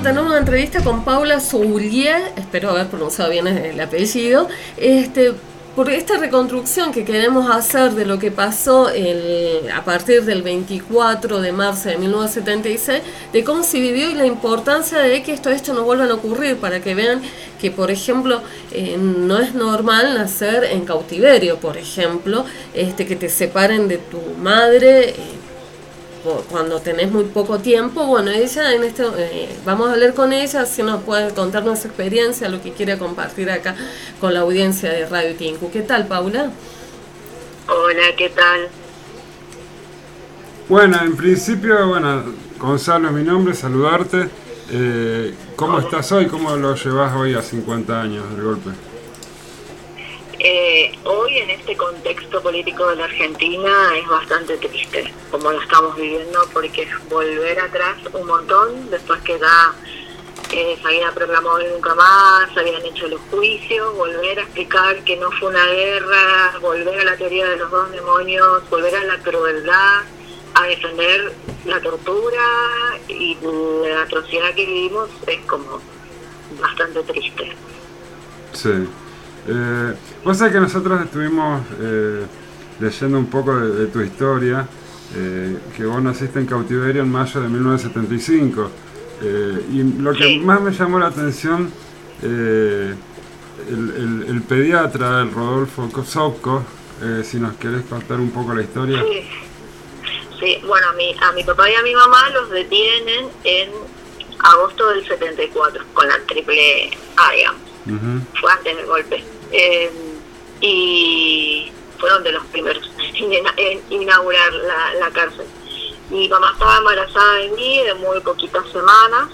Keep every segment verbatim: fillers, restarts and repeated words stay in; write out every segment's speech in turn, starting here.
tener una entrevista con Paula Soulier, espero haber pronunciado bien el apellido, este, por esta reconstrucción que queremos hacer de lo que pasó el, a partir del veinticuatro de marzo de mil novecientos setenta y seis, de cómo se vivió y la importancia de que estos hechos no vuelvan a ocurrir, para que vean que, por ejemplo, eh, no es normal nacer en cautiverio, por ejemplo, este, que te separen de tu madre, eh, cuando tenés muy poco tiempo. Bueno, ella en este eh, vamos a hablar con ella, si nos puede contarnos su experiencia, lo que quiere compartir acá con la audiencia de Radio Tinku. ¿Qué tal, Paula? Hola, ¿qué tal? Bueno, en principio, bueno, Gonzalo es mi nombre, saludarte. Eh, ¿Cómo Hola. estás hoy? ¿Cómo lo llevas hoy a cincuenta años del golpe? Eh, hoy en este contexto político de la Argentina es bastante triste como lo estamos viviendo, porque es volver atrás un montón después que ya eh, se había proclamado nunca más, se habían hecho los juicios, volver a explicar que no fue una guerra, volver a la teoría de los dos demonios, volver a la crueldad, a defender la tortura y la atrocidad que vivimos. Es como bastante triste. Sí. Eh, vos sabés que nosotros estuvimos eh, leyendo un poco de, de tu historia, eh, que vos naciste en cautiverio en mayo de mil novecientos setenta y cinco, eh, y lo que sí. más me llamó la atención, eh, el, el, el pediatra, el Rodolfo Sopko, eh, si nos querés contar un poco la historia. Sí, sí. Bueno, a mi, a mi papá y a mi mamá los detienen en agosto del setenta y cuatro, con la triple A, digamos. Uh-huh. Fue antes del golpe. Eh, y fueron de los primeros en inaugurar la, la cárcel. Mi mamá estaba embarazada de mí de muy poquitas semanas,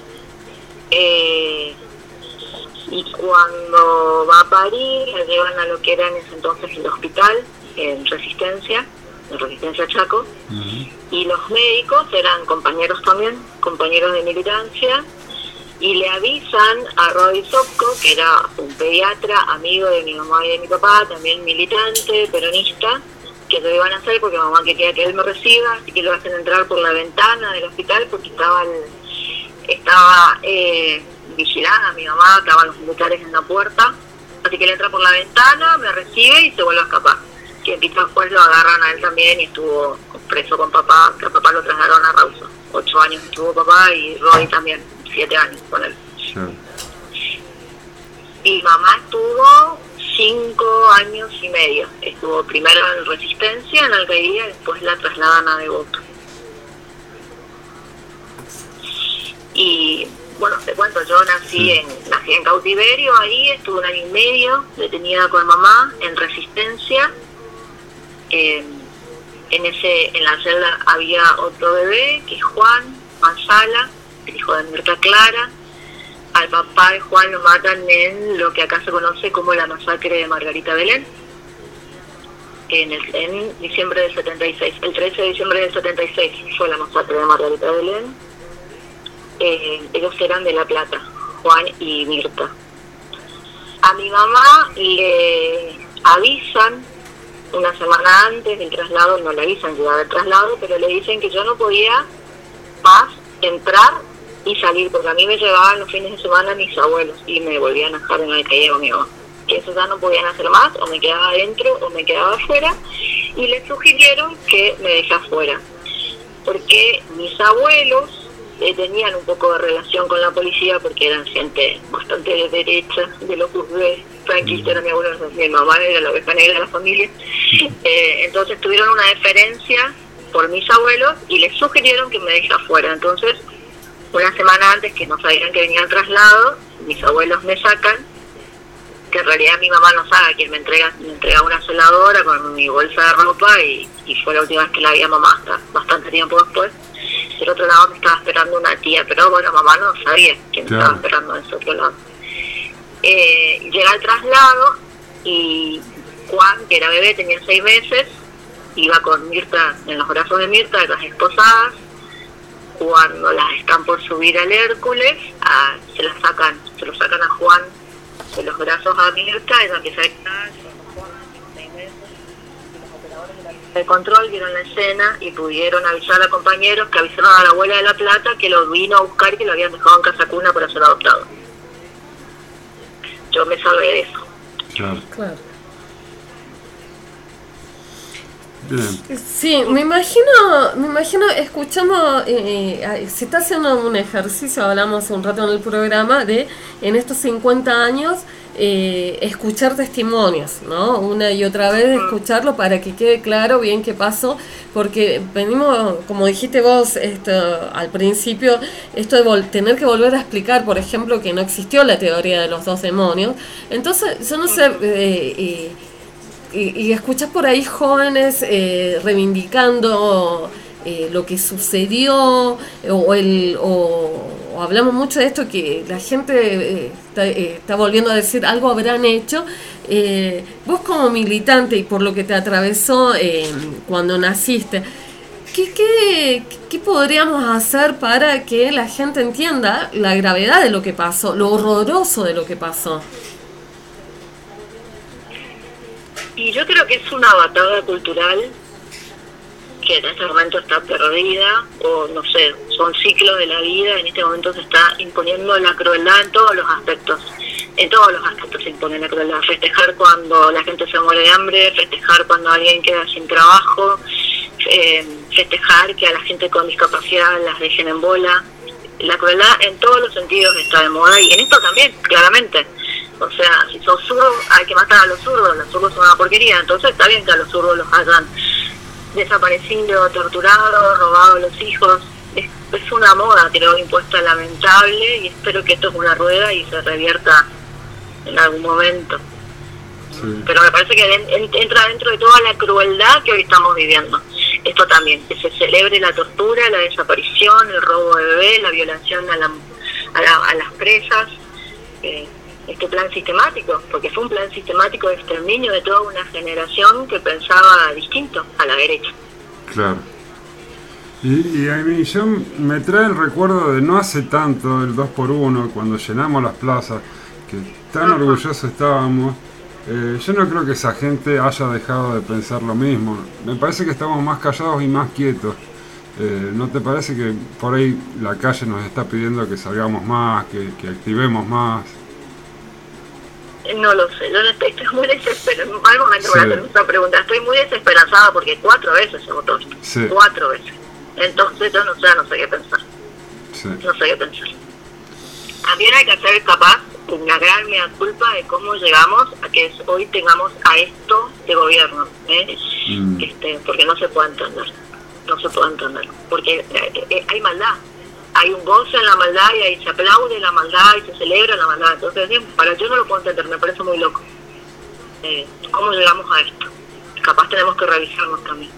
eh, y cuando va a parir la llevan a lo que era en ese entonces el hospital en Resistencia, en Resistencia Chaco. Uh-huh. Y los médicos eran compañeros también, compañeros de militancia, y le avisan a Roy Sopko, que era un pediatra, amigo de mi mamá y de mi papá, también militante, peronista, que lo iban a hacer porque mamá quería que él me reciba, así que lo hacen entrar por la ventana del hospital porque estaba, el, estaba eh, vigilada mi mamá, estaban los militares en la puerta, así que él entra por la ventana, me recibe y se vuelve a escapar. Que después lo agarran a él también y estuvo preso con papá, que a papá lo trasladaron a Rawson. Ocho años estuvo papá y Roy también, siete años con él. Sure. Y mamá estuvo cinco años y medio. Estuvo primero en Resistencia, en Alcaidía, después la trasladan a Devoto. Y bueno, te cuento, yo nací, sí. en nací en cautiverio, ahí estuve un año y medio detenida con mamá en Resistencia. Eh, en ese en la celda había otro bebé, que es Juan Manzala, el hijo de Mirta Clara. Al papá de Juan lo matan en lo que acá se conoce como la masacre de Margarita Belén, en, el, en diciembre del setenta y seis. El trece de diciembre del setenta y seis fue la masacre de Margarita Belén. Eh, ellos eran de La Plata, Juan y Mirta. A mi mamá le avisan una semana antes del traslado, no le avisan que iba a haber traslado, pero le dicen que yo no podía más entrar y salir, porque a mí me llevaban los fines de semana mis abuelos y me volvían a dejar en el calle con mi mamá. Que eso ya no podían hacer más, o me quedaba adentro o me quedaba afuera, y les sugirieron que me deje afuera, porque mis abuelos eh, tenían un poco de relación con la policía, porque eran gente bastante de derecha, de lo que franquista era mi abuelo, mi mamá era la oveja negra de la familia. Eh, entonces tuvieron una deferencia por mis abuelos y les sugirieron que me deje afuera. Entonces, una semana antes, que no sabían que venía el traslado, mis abuelos me sacan, que en realidad mi mamá no sabe, quien me entrega me entrega una celadora con mi bolsa de ropa, y, y fue la última vez que la vi a mamá, hasta bastante tiempo después. Del otro lado me estaba esperando una tía, pero bueno, mamá no sabía quién me estaba esperando de ese otro lado. Eh, llega el traslado y Juan, que era bebé, tenía seis meses, iba con Mirta, en los brazos de Mirta, las esposadas. Cuando las están por subir al Hércules, a, se las sacan, se lo sacan a Juan de los brazos a Mirta, ella empieza a gritar, se lo Juan, seis meses, y los operadores de la de control vieron la escena y pudieron avisar a compañeros que avisaron a la abuela de La Plata que lo vino a buscar y que lo habían dejado en casa cuna para ser adoptado. Yo me salvé de eso. Claro. Claro. Bien. Sí, me imagino, me imagino, escuchamos, eh, se está haciendo un ejercicio, hablamos hace un rato en el programa, de en estos cincuenta años eh, escuchar testimonios, ¿no? Una y otra vez escucharlo para que quede claro bien qué pasó, porque venimos, como dijiste vos esto, al principio, esto de vol- tener que volver a explicar, por ejemplo, que no existió la teoría de los dos demonios. Entonces, yo no sé... Eh, eh, Y, y escuchás por ahí jóvenes eh, reivindicando eh, lo que sucedió, o, el, o, o hablamos mucho de esto, que la gente eh, está, eh, está volviendo a decir algo habrán hecho. Eh, vos como militante y por lo que te atravesó eh, cuando naciste, ¿qué, qué, ¿qué podríamos hacer para que la gente entienda la gravedad de lo que pasó, lo horroroso de lo que pasó? Y yo creo que es una batalla cultural que en este momento está perdida, o no sé, son ciclos de la vida. En este momento se está imponiendo la crueldad en todos los aspectos. En todos los aspectos se impone la crueldad. Festejar cuando la gente se muere de hambre, festejar cuando alguien queda sin trabajo, eh, festejar que a la gente con discapacidad las dejen en bola. La crueldad en todos los sentidos está de moda, y en esto también, claramente. O sea, si sos zurdo, hay que matar a los zurdos. Los zurdos son una porquería. Entonces está bien que a los zurdos los hayan desaparecido, torturado, robado a los hijos. Es, es una moda, creo, impuesta lamentable, y espero que esto es una rueda y se revierta en algún momento. Sí. Pero me parece que en, en, entra dentro de toda la crueldad que hoy estamos viviendo. Esto también, que se celebre la tortura, la desaparición, el robo de bebés, la violación a, la, a, la, a las presas. Eh, este plan sistemático, porque fue un plan sistemático de exterminio de toda una generación que pensaba distinto a la derecha. Claro. Y, y a mí yo me trae el recuerdo de no hace tanto, el dos por uno, cuando llenamos las plazas, que tan Ajá. orgullosos estábamos. Eh, yo no creo que esa gente haya dejado de pensar lo mismo. Me parece que estamos más callados y más quietos. Eh, ¿No te parece que por ahí la calle nos está pidiendo que salgamos más, que, que activemos más? No lo sé, yo estoy, estoy muy desesperada. Al momento sí. voy a hacer esta pregunta. Estoy muy desesperanzada porque cuatro veces se votó esto. Sí. Cuatro veces. Entonces yo no sé, no sé qué pensar. Sí. No sé qué pensar. También hay que hacer capaz una gran mea culpa de cómo llegamos a que hoy tengamos a esto de gobierno. ¿eh? Mm. Este, porque no se puede entender. No se puede entender. Porque eh, eh, hay maldad. Hay un goce en la maldad, y ahí se aplaude la maldad y se celebra la maldad. Entonces, para yo no lo puedo entender, me parece muy loco. Eh, ¿Cómo llegamos a esto? Capaz tenemos que revisarnos también.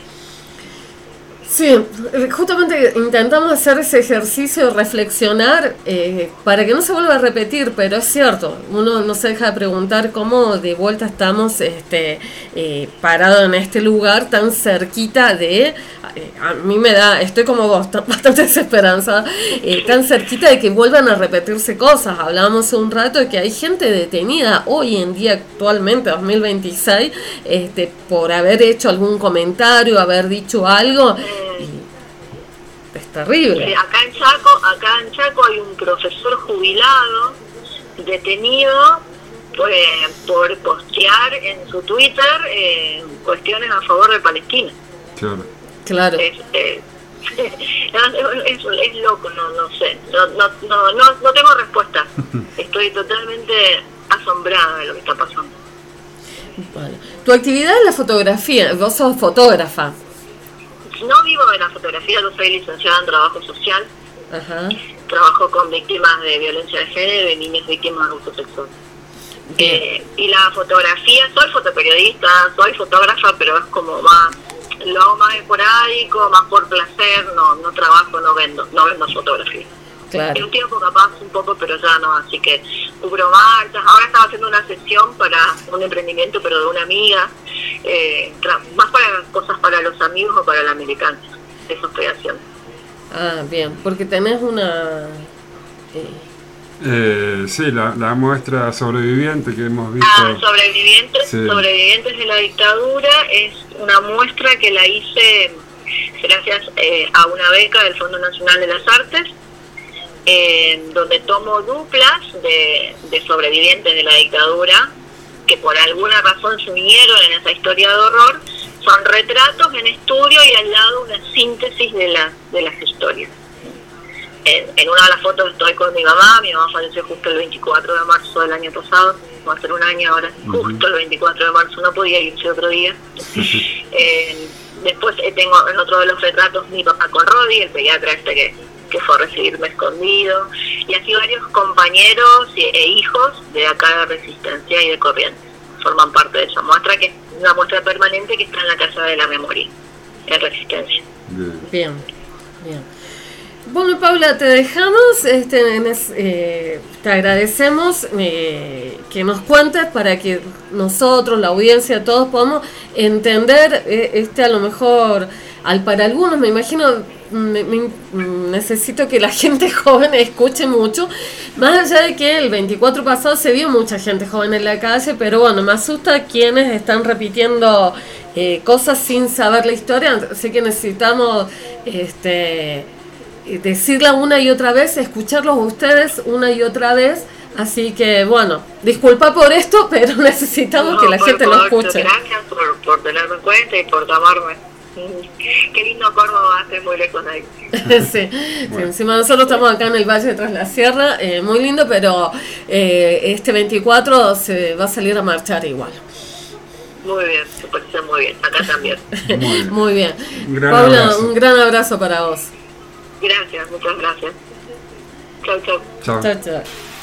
Sí, justamente intentamos hacer ese ejercicio de reflexionar eh, para que no se vuelva a repetir, pero es cierto, uno no se deja de preguntar cómo de vuelta estamos este, eh, parados en este lugar tan cerquita de, eh, a mí me da, estoy como vos, bastante desesperanzada, eh, tan cerquita de que vuelvan a repetirse cosas. Hablábamos hace un rato de que hay gente detenida hoy en día, actualmente, dos mil veintiséis, este, por haber hecho algún comentario, haber dicho algo. Y es terrible. Sí, acá en Chaco, acá en Chaco hay un profesor jubilado detenido por, eh, por postear en su Twitter eh, cuestiones a favor de Palestina. Claro. Claro. Es, eh, es, es, es loco, no, no sé, no, no, no, no, no tengo respuesta. Estoy totalmente asombrada de lo que está pasando. Bueno, tu actividad es la fotografía, vos sos fotógrafa. No vivo de la fotografía, yo soy licenciada en trabajo social. Ajá. Trabajo con víctimas de violencia de género y niñas víctimas de abuso sexual. Eh, y la fotografía, soy fotoperiodista, soy fotógrafa, pero es como más, lo hago más esporádico, más por placer, no no trabajo, no vendo, no vendo fotografía. Claro. En un tiempo capaz un poco, pero ya no, así que cubro marchas. Ahora estaba haciendo una sesión para un emprendimiento, pero de una amiga, eh, más para cosas para los amigos o para la militancia. Eso estoy haciendo. Ah, bien, porque tenés una... Eh, Eh, sí, la, la muestra sobreviviente que hemos visto. Ah, sobrevivientes, sí. sobrevivientes de la dictadura, es una muestra que la hice gracias eh, a una beca del Fondo Nacional de las Artes, eh, donde tomo duplas de, de sobrevivientes de la dictadura que por alguna razón se unieron en esa historia de horror. Son retratos en estudio y al lado una síntesis de, la, de las historias. En, en una de las fotos estoy con mi mamá, mi mamá falleció justo el veinticuatro de marzo del año pasado, va a ser un año ahora, uh-huh. Justo el veinticuatro de marzo, no podía irse otro día. eh, después eh, tengo en otro de los retratos mi papá con Rodi, el pediatra este que, que fue a recibirme escondido, y así varios compañeros e, e hijos de acá de Resistencia y de Corrientes forman parte de esa muestra, que es una muestra permanente que está en la Casa de la Memoria, en Resistencia. Bien, bien. Bueno, Paula, te dejamos, este, eh, te agradecemos eh, que nos cuentes para que nosotros, la audiencia, todos podamos entender, eh, este a lo mejor, al para algunos, me imagino, me, me, necesito que la gente joven escuche mucho, más allá de que el veinticuatro pasado se vio mucha gente joven en la calle, pero bueno, me asusta quienes están repitiendo eh, cosas sin saber la historia, así que necesitamos... este decirla una y otra vez, escucharlos a ustedes una y otra vez, así que bueno, disculpa por esto, pero necesitamos no, que la gente favor, lo escuche. Gracias por, por tenerme en cuenta y por tomarme. Qué lindo Córdoba, hace muy lejos de ahí. sí, bueno. sí, encima nosotros estamos acá en el Valle de Tras la Sierra, eh, muy lindo, pero eh, este veinticuatro se va a salir a marchar igual. Muy bien, me parece muy bien, acá también. Muy bien. Muy bien. Un gran Paula, abrazo. Un gran abrazo para vos. Gracias, muchas gracias. Chau, chau. Chau. Chau, chau.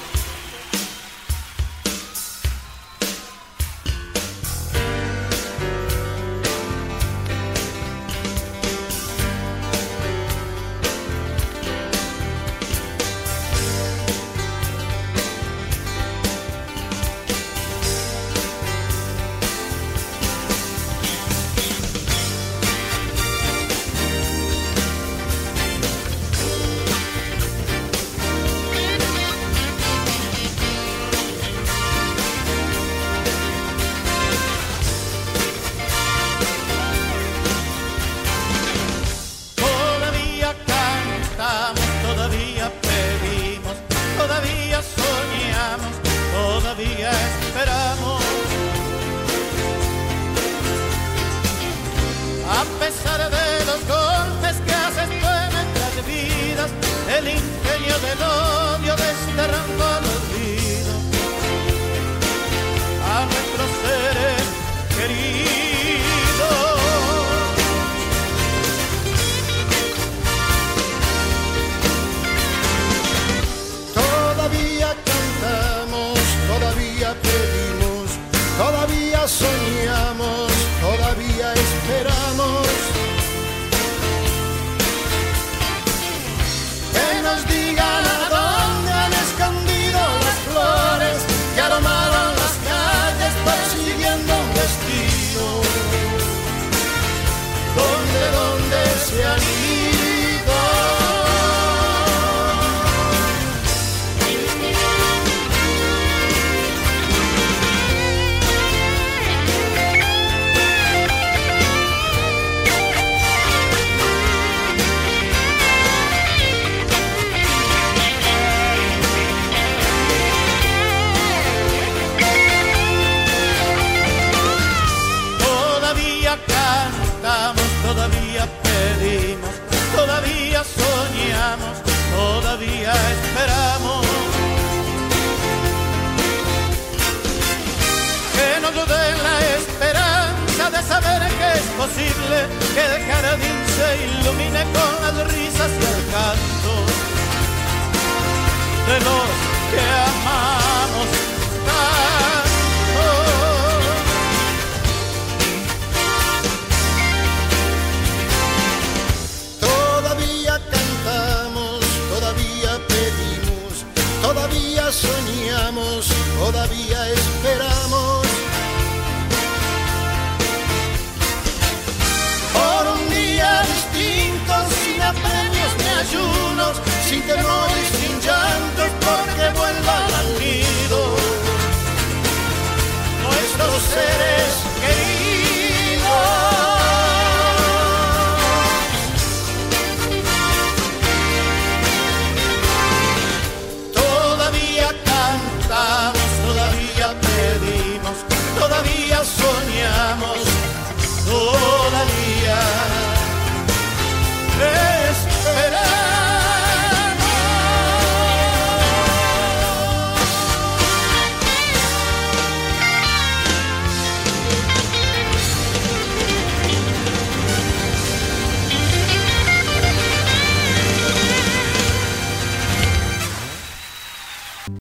Que el jardín se ilumine con las risas y el canto de los que amamos tanto. Todavía cantamos, todavía pedimos, todavía soñamos, todavía esperamos. Distintos, sin apremios ni ayunos, sin temores, sin llantos, porque bueno. todavía.